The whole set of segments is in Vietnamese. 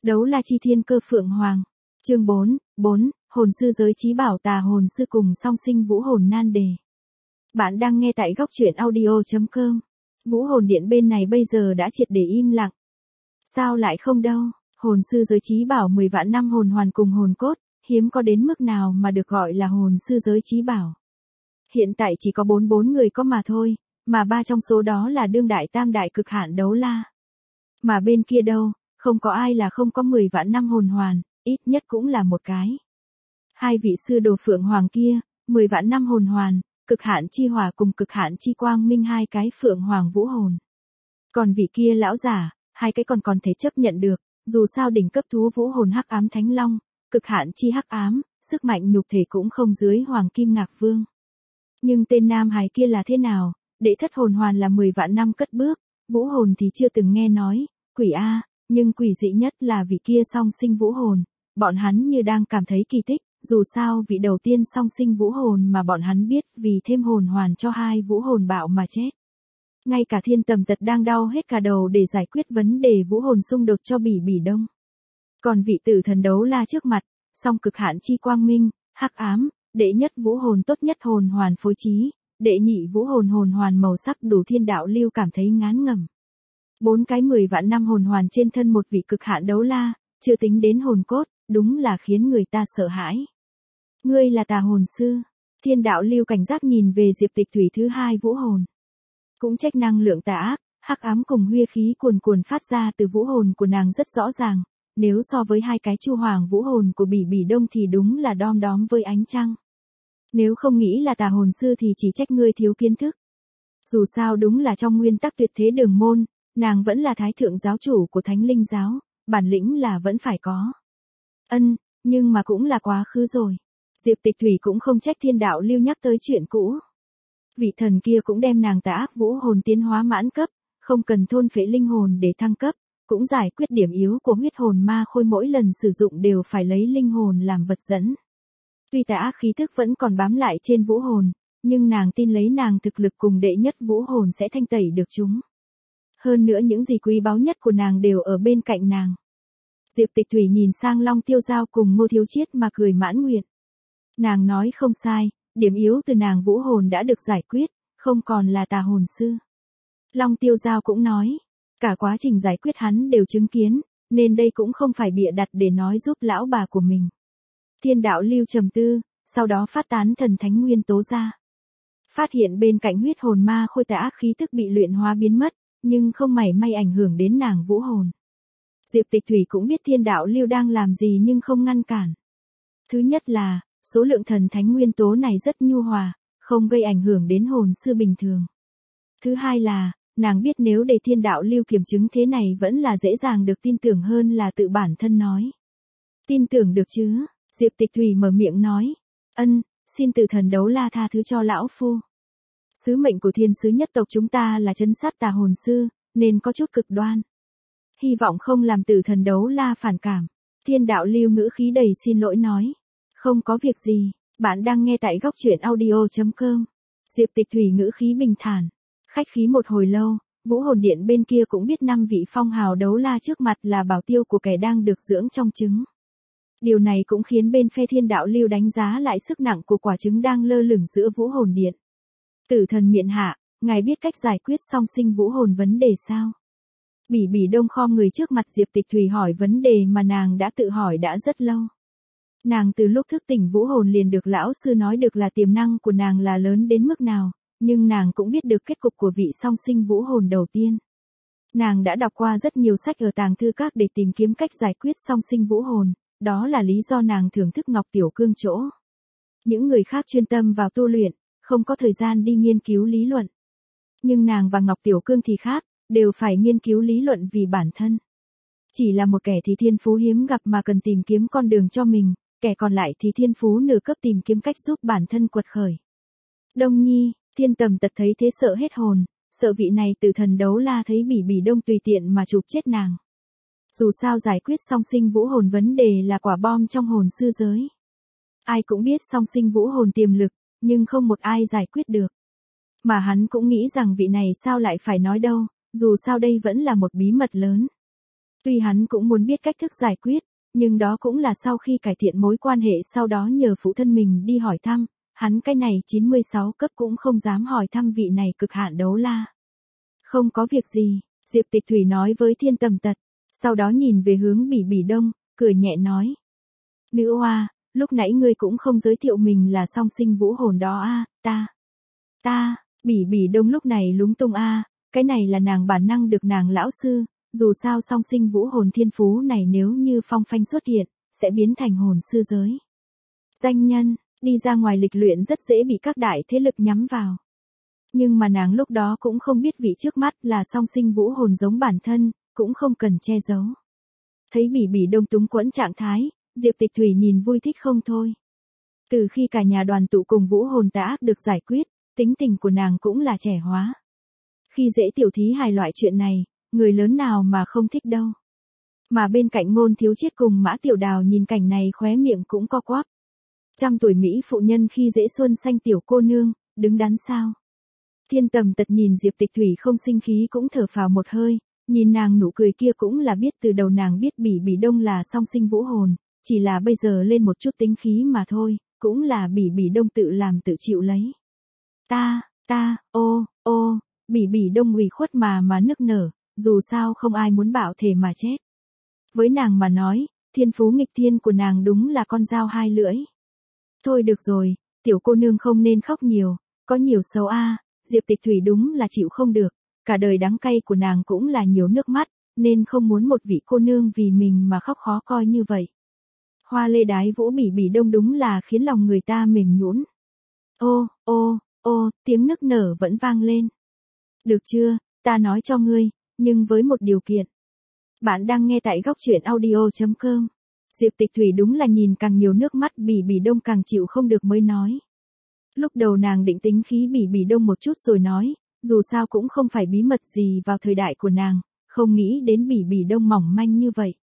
Đấu la chi thiên cơ phượng hoàng. Chương 4, hồn sư giới chí bảo tà hồn sư cùng song sinh vũ hồn nan đề. Bạn đang nghe tại góc truyện audio.com. Vũ hồn điện bên này bây giờ đã triệt để im lặng. Sao lại không đâu, hồn sư giới chí bảo 10 vạn năm hồn hoàn cùng hồn cốt, hiếm có đến mức nào mà được gọi là hồn sư giới chí bảo. Hiện tại chỉ có 44 người có mà thôi, mà 3 trong số đó là đương đại tam đại cực hạn đấu la. Mà bên kia đâu, không có ai là không có 10 vạn năm hồn hoàn, ít nhất cũng là một cái. Hai vị sư đồ phượng hoàng kia, 10 vạn năm hồn hoàn, cực hạn chi hỏa cùng cực hạn chi quang minh hai cái phượng hoàng vũ hồn. Còn vị kia lão giả, hai cái còn thể chấp nhận được, dù sao đỉnh cấp thú vũ hồn hắc ám thánh long, cực hạn chi hắc ám, sức mạnh nhục thể cũng không dưới hoàng kim ngạc vương. Nhưng tên nam hài kia là thế nào, đệ thất hồn hoàn là 10 vạn năm cất bước, vũ hồn thì chưa từng nghe nói, quỷ a, nhưng quỷ dị nhất là vị kia song sinh vũ hồn, bọn hắn như đang cảm thấy kỳ tích, dù sao vị đầu tiên song sinh vũ hồn mà bọn hắn biết vì thêm hồn hoàn cho hai vũ hồn bạo mà chết. Ngay cả Thiên Tầm Tật đang đau hết cả đầu để giải quyết vấn đề vũ hồn xung đột cho Bỉ Bỉ Đông. Còn vị tử thần đấu la trước mặt, song cực hạn chi quang minh, hắc ám, đệ nhất vũ hồn tốt nhất hồn hoàn phối trí, đệ nhị vũ hồn hồn hoàn màu sắc đủ thiên đạo lưu cảm thấy ngán ngẩm. 4 cái 10 vạn năm hồn hoàn trên thân một vị cực hạn đấu la, chưa tính đến hồn cốt, đúng là khiến người ta sợ hãi. Ngươi là tà hồn sư, thiên đạo lưu cảnh giác nhìn về Diệp Tịch Thủy thứ hai vũ hồn. Cũng trách năng lượng tà ác, hắc ám cùng huy khí cuồn cuồn phát ra từ vũ hồn của nàng rất rõ ràng, nếu so với hai cái chu hoàng vũ hồn của Bỉ Bỉ Đông thì đúng là đom đóm với ánh trăng. Nếu không nghĩ là tà hồn sư thì chỉ trách ngươi thiếu kiến thức. Dù sao đúng là trong nguyên tắc tuyệt thế đường môn, nàng vẫn là thái thượng giáo chủ của Thánh Linh giáo, bản lĩnh là vẫn phải có. Nhưng mà cũng là quá khứ rồi. Diệp Tịch Thủy cũng không trách thiên đạo lưu nhắc tới chuyện cũ. Vị thần kia cũng đem nàng tà ác vũ hồn tiến hóa mãn cấp, không cần thôn phệ linh hồn để thăng cấp, cũng giải quyết điểm yếu của huyết hồn ma khôi mỗi lần sử dụng đều phải lấy linh hồn làm vật dẫn. Tuy tà ác khí thức vẫn còn bám lại trên vũ hồn, nhưng nàng tin lấy nàng thực lực cùng đệ nhất vũ hồn sẽ thanh tẩy được chúng. Hơn nữa những gì quý báu nhất của nàng đều ở bên cạnh nàng. Diệp Tịch Thủy nhìn sang Long Tiêu Giao cùng Ngô Thiếu Chiết mà cười mãn nguyện. Nàng nói không sai, điểm yếu từ nàng vũ hồn đã được giải quyết, không còn là tà hồn sư. Long Tiêu Giao cũng nói, cả quá trình giải quyết hắn đều chứng kiến, nên đây cũng không phải bịa đặt để nói giúp lão bà của mình. Thiên đạo lưu trầm tư, sau đó phát tán thần thánh nguyên tố ra. Phát hiện bên cạnh huyết hồn ma khôi tà ác khí tức bị luyện hóa biến mất, nhưng không mảy may ảnh hưởng đến nàng vũ hồn. Diệp Tịch Thủy cũng biết thiên đạo lưu đang làm gì nhưng không ngăn cản. Thứ nhất là, số lượng thần thánh nguyên tố này rất nhu hòa, không gây ảnh hưởng đến hồn sư bình thường. Thứ hai là, nàng biết nếu để thiên đạo lưu kiểm chứng thế này vẫn là dễ dàng được tin tưởng hơn là tự bản thân nói. Tin tưởng được chứ, Diệp Tịch Thủy mở miệng nói. Xin từ thần đấu la tha thứ cho lão phu. Sứ mệnh của thiên sứ nhất tộc chúng ta là trấn sát tà hồn sư, nên có chút cực đoan. Hy vọng không làm tử thần đấu la phản cảm. Thiên đạo lưu ngữ khí đầy xin lỗi nói. Không có việc gì, bạn đang nghe tại góc truyện audio.com. Diệp Tịch Thủy ngữ khí bình thản. Khách khí một hồi lâu, vũ hồn điện bên kia cũng biết 5 vị phong hào đấu la trước mặt là bảo tiêu của kẻ đang được dưỡng trong trứng. Điều này cũng khiến bên phe thiên đạo lưu đánh giá lại sức nặng của quả trứng đang lơ lửng giữa vũ hồn điện. Tử thần miện hạ, ngài biết cách giải quyết song sinh vũ hồn vấn đề sao? Bỉ Bỉ Đông khom người trước mặt Diệp Tịch Thủy hỏi vấn đề mà nàng đã tự hỏi đã rất lâu. Nàng từ lúc thức tỉnh vũ hồn liền được lão sư nói được là tiềm năng của nàng là lớn đến mức nào, nhưng nàng cũng biết được kết cục của vị song sinh vũ hồn đầu tiên. Nàng đã đọc qua rất nhiều sách ở tàng thư các để tìm kiếm cách giải quyết song sinh vũ hồn, đó là lý do nàng thưởng thức Ngọc Tiểu Cương chỗ. Những người khác chuyên tâm vào tu luyện, không có thời gian đi nghiên cứu lý luận. Nhưng nàng và Ngọc Tiểu Cương thì khác, đều phải nghiên cứu lý luận vì bản thân. Chỉ là một kẻ thì thiên phú hiếm gặp mà cần tìm kiếm con đường cho mình, kẻ còn lại thì thiên phú nửa cấp tìm kiếm cách giúp bản thân quật khởi. Đông Nhi, Thiên Tầm Tật thấy thế sợ hết hồn, sợ vị này từ thần đấu la thấy Bỉ Bỉ Đông tùy tiện mà chụp chết nàng. Dù sao giải quyết song sinh vũ hồn vấn đề là quả bom trong hồn sư giới. Ai cũng biết song sinh vũ hồn tiềm lực, nhưng không một ai giải quyết được. Mà hắn cũng nghĩ rằng vị này sao lại phải nói đâu, dù sao đây vẫn là một bí mật lớn. Tuy hắn cũng muốn biết cách thức giải quyết, nhưng đó cũng là sau khi cải thiện mối quan hệ, sau đó nhờ phụ thân mình đi hỏi thăm, hắn cái này 96 cấp cũng không dám hỏi thăm vị này cực hạn đấu la. Không có việc gì, Diệp Tịch Thủy nói với Thiên Tầm Tật, sau đó nhìn về hướng Bỉ Bỉ Đông, cười nhẹ nói. Nữ oa, lúc nãy ngươi cũng không giới thiệu mình là song sinh vũ hồn đó a, ta, Bỉ Bỉ Đông lúc này lúng túng a, cái này là nàng bản năng được nàng lão sư, dù sao song sinh vũ hồn thiên phú này nếu như phong phanh xuất hiện, sẽ biến thành hồn sư giới. Danh nhân, đi ra ngoài lịch luyện rất dễ bị các đại thế lực nhắm vào. Nhưng mà nàng lúc đó cũng không biết vị trước mắt là song sinh vũ hồn giống bản thân, cũng không cần che giấu. Thấy Bỉ Bỉ Đông túng quẫn trạng thái, Diệp Tịch Thủy nhìn vui thích không thôi. Từ khi cả nhà đoàn tụ cùng vũ hồn tà ác được giải quyết, tính tình của nàng cũng là trẻ hóa. Khi dễ tiểu thí hài loại chuyện này, người lớn nào mà không thích đâu. Mà bên cạnh Ngôn Thiếu Chiết cùng Mã Tiểu Đào nhìn cảnh này khóe miệng cũng co quắp. Trăm tuổi Mỹ phụ nhân khi dễ xuân xanh tiểu cô nương, đứng đắn sao. Thiên Tầm Tật nhìn Diệp Tịch Thủy không sinh khí cũng thở phào một hơi, nhìn nàng nụ cười kia cũng là biết từ đầu nàng biết Bỉ Bỉ Đông là song sinh vũ hồn, chỉ là bây giờ lên một chút tính khí mà thôi, cũng là Bỉ Bỉ Đông tự làm tự chịu lấy. Bỉ Bỉ Đông ủy khuất mà nức nở, dù sao không ai muốn bạo thể mà chết. Với nàng mà nói, thiên phú nghịch thiên của nàng đúng là con dao hai lưỡi. Thôi được rồi, tiểu cô nương không nên khóc nhiều, có nhiều xấu a, Diệp Tịch Thủy đúng là chịu không được, cả đời đắng cay của nàng cũng là nhiều nước mắt, nên không muốn một vị cô nương vì mình mà khóc khó coi như vậy. Hoa lê đái vũ Bỉ Bỉ Đông đúng là khiến lòng người ta mềm nhũn. Tiếng nức nở vẫn vang lên. Được chưa, ta nói cho ngươi, nhưng với một điều kiện. Bạn đang nghe tại góc truyện audio.com. Diệp Tịch Thủy đúng là nhìn càng nhiều nước mắt Bỉ Bỉ Đông càng chịu không được mới nói. Lúc đầu nàng định tính khí Bỉ Bỉ Đông một chút rồi nói, dù sao cũng không phải bí mật gì vào thời đại của nàng, không nghĩ đến Bỉ Bỉ Đông mỏng manh như vậy.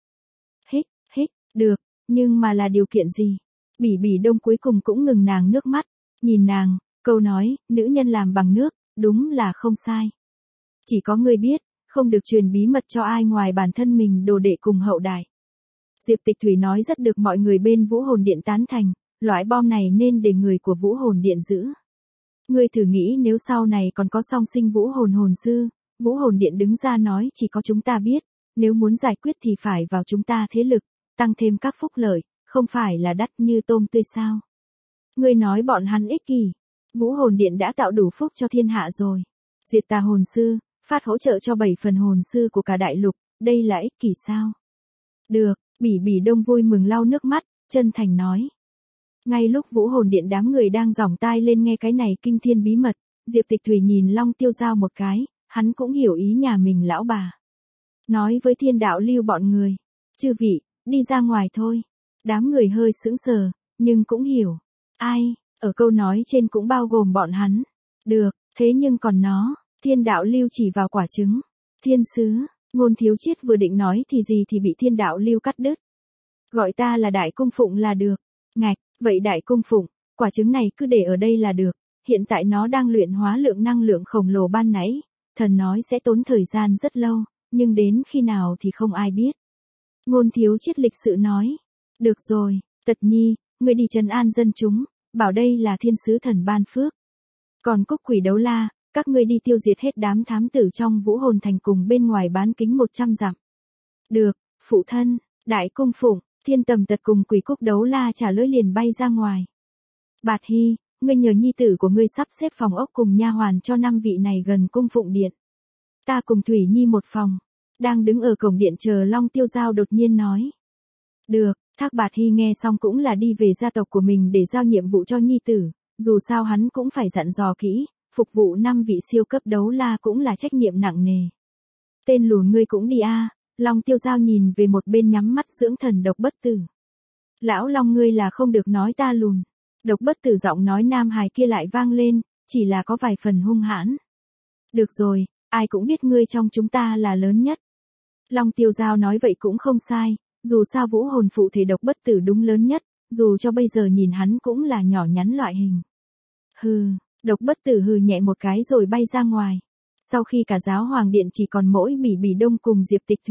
Được, nhưng mà là điều kiện gì? Bỉ Bỉ Đông cuối cùng cũng ngừng nàng nước mắt, nhìn nàng, câu nói, nữ nhân làm bằng nước, đúng là không sai. Chỉ có ngươi biết, không được truyền bí mật cho ai ngoài bản thân mình đồ đệ cùng hậu đại. Diệp Tịch Thủy nói rất được mọi người bên Vũ Hồn Điện tán thành, loại bom này nên để người của Vũ Hồn Điện giữ. Ngươi thử nghĩ nếu sau này còn có song sinh vũ hồn hồn sư, Vũ Hồn Điện đứng ra nói chỉ có chúng ta biết, nếu muốn giải quyết thì phải vào chúng ta thế lực, tăng thêm các phúc lợi, không phải là đắt như tôm tươi sao. Ngươi nói bọn hắn ích kỷ, Vũ Hồn Điện đã tạo đủ phúc cho thiên hạ rồi. Diệt tà hồn sư, phát hỗ trợ cho 7 phần hồn sư của cả đại lục, đây là ích kỷ sao? Được, Bỉ Bỉ Đông vui mừng lau nước mắt, chân thành nói. Ngay lúc Vũ Hồn Điện đám người đang giỏng tai lên nghe cái này kinh thiên bí mật, Diệp Tịch Thủy nhìn Long Tiêu Giao một cái, hắn cũng hiểu ý nhà mình lão bà. Nói với Thiên Đạo Lưu bọn người, chư vị, đi ra ngoài thôi. Đám người hơi sững sờ, nhưng cũng hiểu. Ai, ở câu nói trên cũng bao gồm bọn hắn. Được, thế nhưng còn nó, Thiên Đạo Lưu chỉ vào quả trứng. Thiên sứ, Ngôn Thiếu Chiết vừa định nói thì gì thì bị Thiên Đạo Lưu cắt đứt. Gọi ta là Đại Cung Phụng là được. Ngạch, vậy Đại Cung Phụng, quả trứng này cứ để ở đây là được. Hiện tại nó đang luyện hóa lượng năng lượng khổng lồ ban nãy. Thần nói sẽ tốn thời gian rất lâu, nhưng đến khi nào thì không ai biết. Ngôn Thiếu Chiết lịch sự nói. Được rồi, Tật Nhi, ngươi đi trấn an dân chúng, bảo đây là thiên sứ thần ban phước. Còn Cúc Quỷ Đấu La, các ngươi đi tiêu diệt hết đám thám tử trong Vũ Hồn Thành cùng bên ngoài bán kính 100 dặm. Được, phụ thân, Đại Cung Phụng, Thiên Tầm Tật cùng Quỷ Cúc Đấu La trả lời liền bay ra ngoài. Bạt Hy, ngươi nhờ nhi tử của ngươi sắp xếp phòng ốc cùng nha hoàn cho 5 vị này gần cung phụng điện. Ta cùng Thủy Nhi một phòng. Đang đứng ở cổng điện chờ Long Tiêu Giao đột nhiên nói. Được, Thác Bạt Hy nghe xong cũng là đi về gia tộc của mình để giao nhiệm vụ cho nhi tử, dù sao hắn cũng phải dặn dò kỹ, phục vụ 5 vị siêu cấp đấu la cũng là trách nhiệm nặng nề. Tên lùn ngươi cũng đi a. Long Tiêu Giao nhìn về một bên nhắm mắt dưỡng thần Độc Bất Tử. Lão Long ngươi là không được nói ta lùn. Độc Bất Tử giọng nói nam hài kia lại vang lên, chỉ là có vài phần hung hãn. Được rồi, ai cũng biết ngươi trong chúng ta là lớn nhất. Long Tiêu Giao nói vậy cũng không sai, dù sao vũ hồn phụ thể Độc Bất Tử đúng lớn nhất, dù cho bây giờ nhìn hắn cũng là nhỏ nhắn loại hình. Hừ, Độc Bất Tử hừ nhẹ một cái rồi bay ra ngoài. Sau khi cả giáo hoàng điện chỉ còn mỗi Bỉ Bỉ Đông cùng Diệp Tịch Thủy,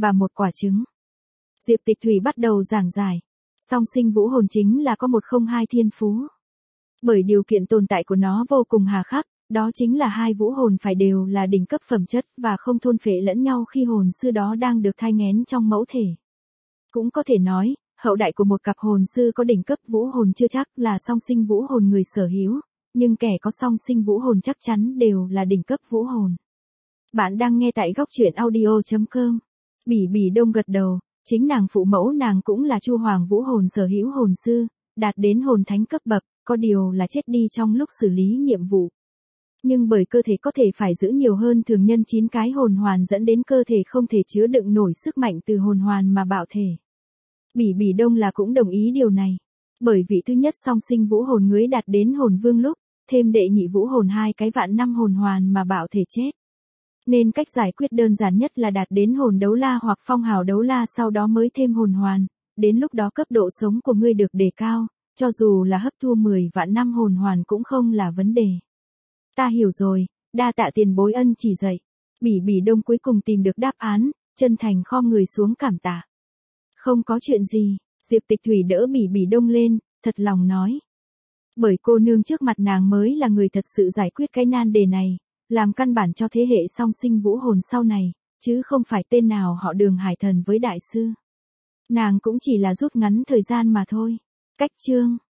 và một quả trứng. Diệp Tịch Thủy bắt đầu giảng giải. Song sinh vũ hồn chính là có 102 thiên phú. Bởi điều kiện tồn tại của nó vô cùng hà khắc, đó chính là hai vũ hồn phải đều là đỉnh cấp phẩm chất và không thôn phệ lẫn nhau khi hồn sư đó đang được thai nghén trong mẫu thể. Cũng có thể nói, hậu đại của một cặp hồn sư có đỉnh cấp vũ hồn chưa chắc là song sinh vũ hồn người sở hữu, nhưng kẻ có song sinh vũ hồn chắc chắn đều là đỉnh cấp vũ hồn. Bạn đang nghe tại góc truyện audio.com. Bỉ Bỉ Đông gật đầu, chính nàng phụ mẫu nàng cũng là Chu Hoàng vũ hồn sở hữu hồn sư, đạt đến hồn thánh cấp bậc, có điều là chết đi trong lúc xử lý nhiệm vụ. Nhưng bởi cơ thể có thể phải giữ nhiều hơn thường nhân 9 cái hồn hoàn dẫn đến cơ thể không thể chứa đựng nổi sức mạnh từ hồn hoàn mà bạo thể. Bỉ Bỉ Đông là cũng đồng ý điều này. Bởi vị thứ nhất song sinh vũ hồn ngưới đạt đến hồn vương lúc, thêm đệ nhị vũ hồn 2 cái vạn năm hồn hoàn mà bạo thể chết. Nên cách giải quyết đơn giản nhất là đạt đến hồn đấu la hoặc phong hào đấu la sau đó mới thêm hồn hoàn, đến lúc đó cấp độ sống của ngươi được đề cao, cho dù là hấp thu 10 vạn năm hồn hoàn cũng không là vấn đề. Ta hiểu rồi, đa tạ tiền bối ân chỉ dạy. Bỉ Bỉ Đông cuối cùng tìm được đáp án, chân thành khom người xuống cảm tạ. Không có chuyện gì, Diệp Tịch Thủy đỡ Bỉ Bỉ Đông lên, thật lòng nói. Bởi cô nương trước mặt nàng mới là người thật sự giải quyết cái nan đề này, làm căn bản cho thế hệ song sinh vũ hồn sau này, chứ không phải tên nào họ Đường Hải Thần với đại sư. Nàng cũng chỉ là rút ngắn thời gian mà thôi. Cách chương